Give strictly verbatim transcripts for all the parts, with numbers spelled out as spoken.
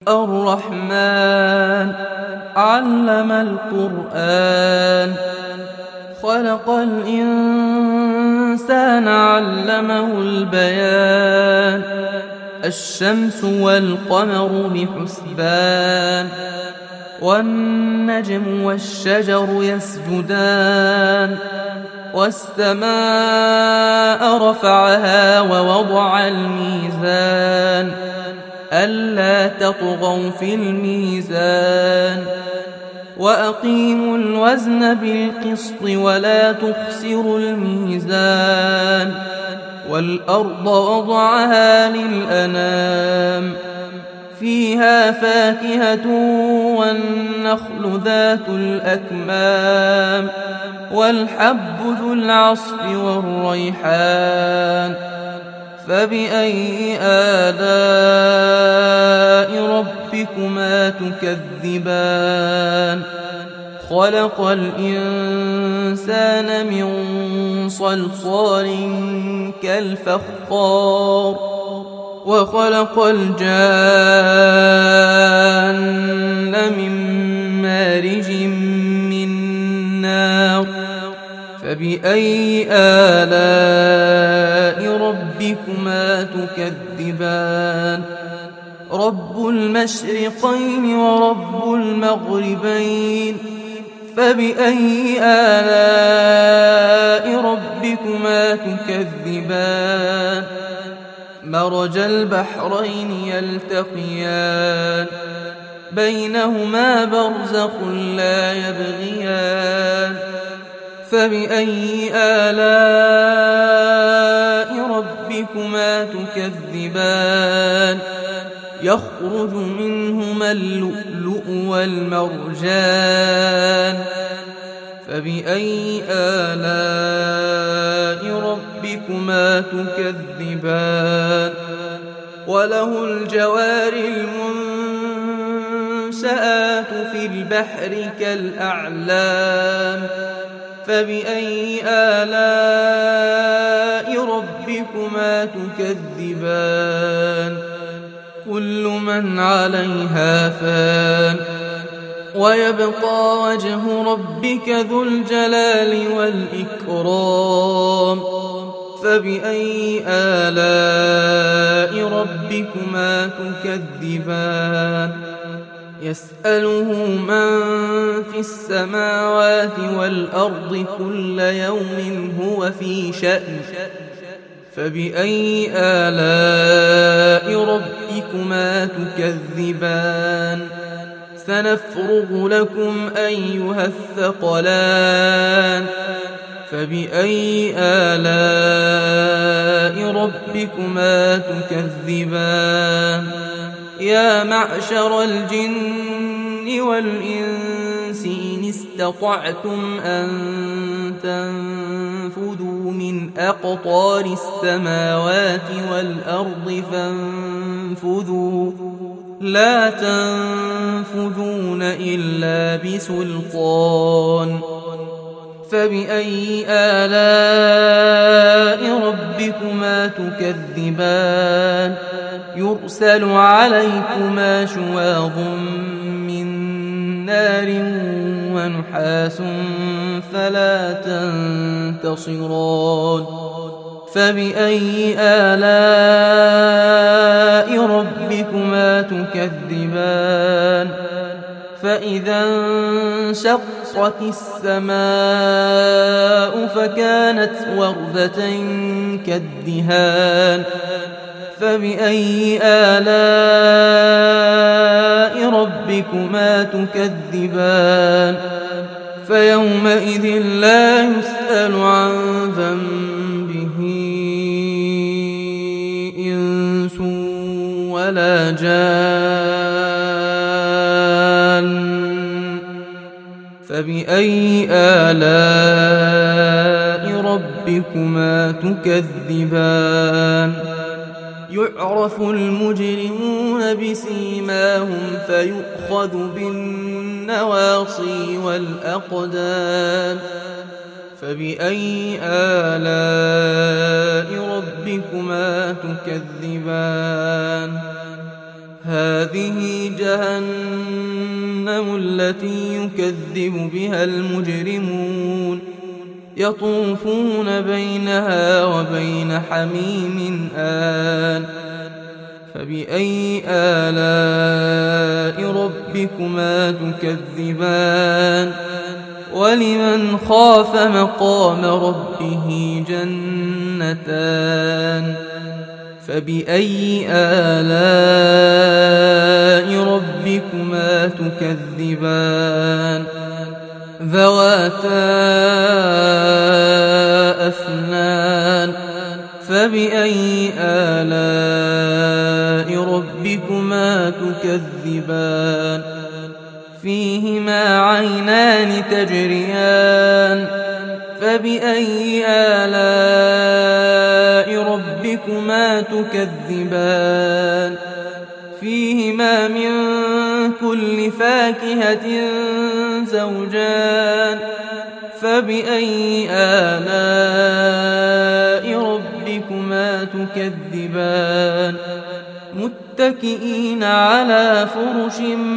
الرحمن علم القرآن خلق الإنسان علمه البيان الشمس والقمر بحسبان والنجم والشجر يسجدان والسماء رفعها ووضع الميزان ألا تطغوا في الميزان وأقيموا الوزن بالقسط ولا تخسروا الميزان والأرض وضعها للأنام فيها فاكهة والنخل ذات الأكمام والحب ذو العصف والريحان فبأي آلاء ربكما تكذبان خلق الإنسان من صلصال كالفخار وخلق الجان من مارج من نار فبأي آلاء ربكما تكذبان رب المشرقين ورب المغربين فبأي آلاء ربكما تكذبان مرج البحرين يلتقيان بينهما برزخ لا يبغيان فبأي آلاء ربكما تكذبان يخرج منهما اللؤلؤ والمرجان فبأي آلاء ربكما تكذبان وله الجوار المنشآت في البحر كالأعلام فبأي آلاء ربكما تكذبان كل من عليها فان ويبقى وجه ربك ذو الجلال والإكرام فبأي آلاء ربكما تكذبان يسأله من في السماوات والأرض كل يوم هو في شأن فبأي آلاء ربكما تكذبان سنفرغ لكم أيها الثقلان فبأي آلاء ربكما تكذبان يا معشر الجن والإنس إن استطعتم أن تنفذوا من أقطار السماوات والأرض فانفذوا لا تنفذون إلا بسلطان فبأي آلاء ربكما تكذبان يرسل عليكما شواظ من نار ونحاس فلا تنتصران فبأي آلاء ربكما تكذبان فإذا انشقت السماء فكانت وردة كالدهان فبأي آلاء ربكما تكذبان فيومئذ لا يسأل عن ذنبه إنس ولا جان فبأي آلاء ربكما تكذبان يعرف المجرمون بسيماهم فيؤخذ بالنواصي والأقدام فبأي آلاء ربكما تكذبان هذه جهنم التي يكذب بها المجرمون يطوفون بينها وبين حميم آن فبأي آلاء ربكما تكذبان ولمن خاف مقام ربه جنتان فبأي آلاء ربكما تكذبان ذواتا أفنان فبأي آلاء ربكما تكذبان فيهما عينان تجريان فبأي آلاء ربكما تكذبان فيهما من كل فاكهة زوجان فبأي آلاء ربكما تكذبان متكئين على فرش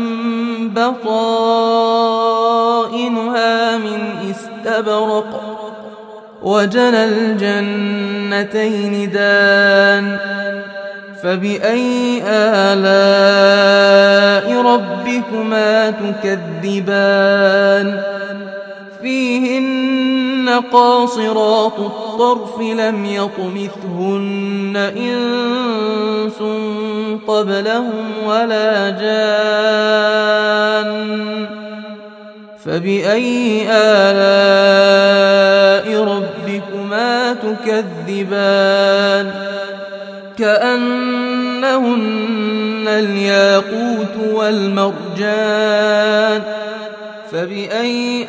بطائنها من استبرق وجنى الجنتين دان فبأي آلاء ربكما تكذبان فيهن قاصرات الطرف لم يطمثهن إنس قبلهم ولا جان فبأي آلاء ربكما تكذبان كأنهن الياقوت والمرجان فبأي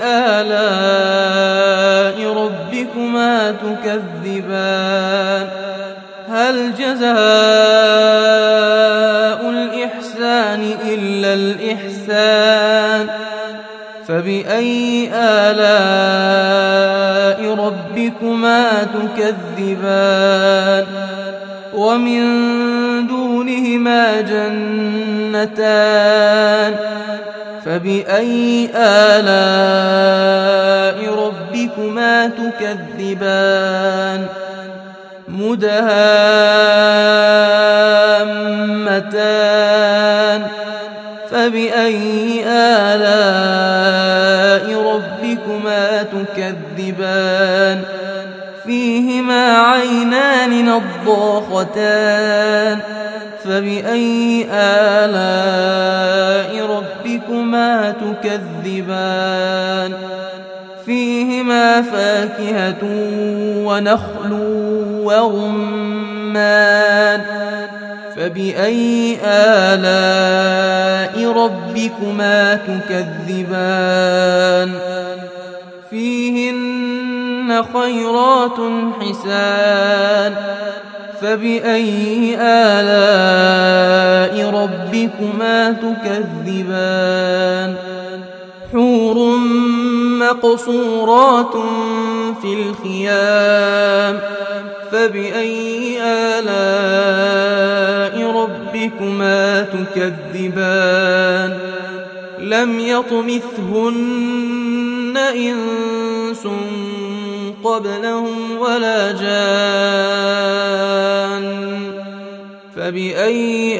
آلاء ربكما تكذبان هل جزاء الإحسان إلا الإحسان فبأي آلاء ربكما تكذبان ومن دونهما جنتان فبأي آلاء ربكما تكذبان مدهامتان فبأي آلاء ربكما تكذبان فيهما عينان نضاختان فبأي آلاء ربكما تكذبان فيهما فاكهة ونخل ورمان فبأي آلاء ربكما تكذبان فيهن خيرات حسان فبأي آلاء ربكما تكذبان حور مقصورات في الخيام فبأي آلاء ربكما تكذبان لم يطمثهن إنس قبلهم ولا جان فبأي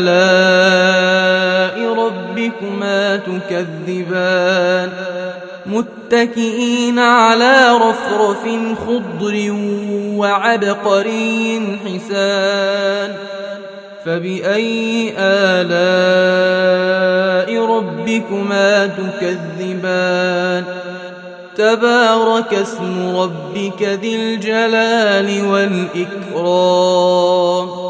آلاء ربكما تكذبان متكئين على رفرف خضر وعبقري حسان فبأي آلاء ربكما تكذبان تبارك اسم ربك ذي الجلال والإكرام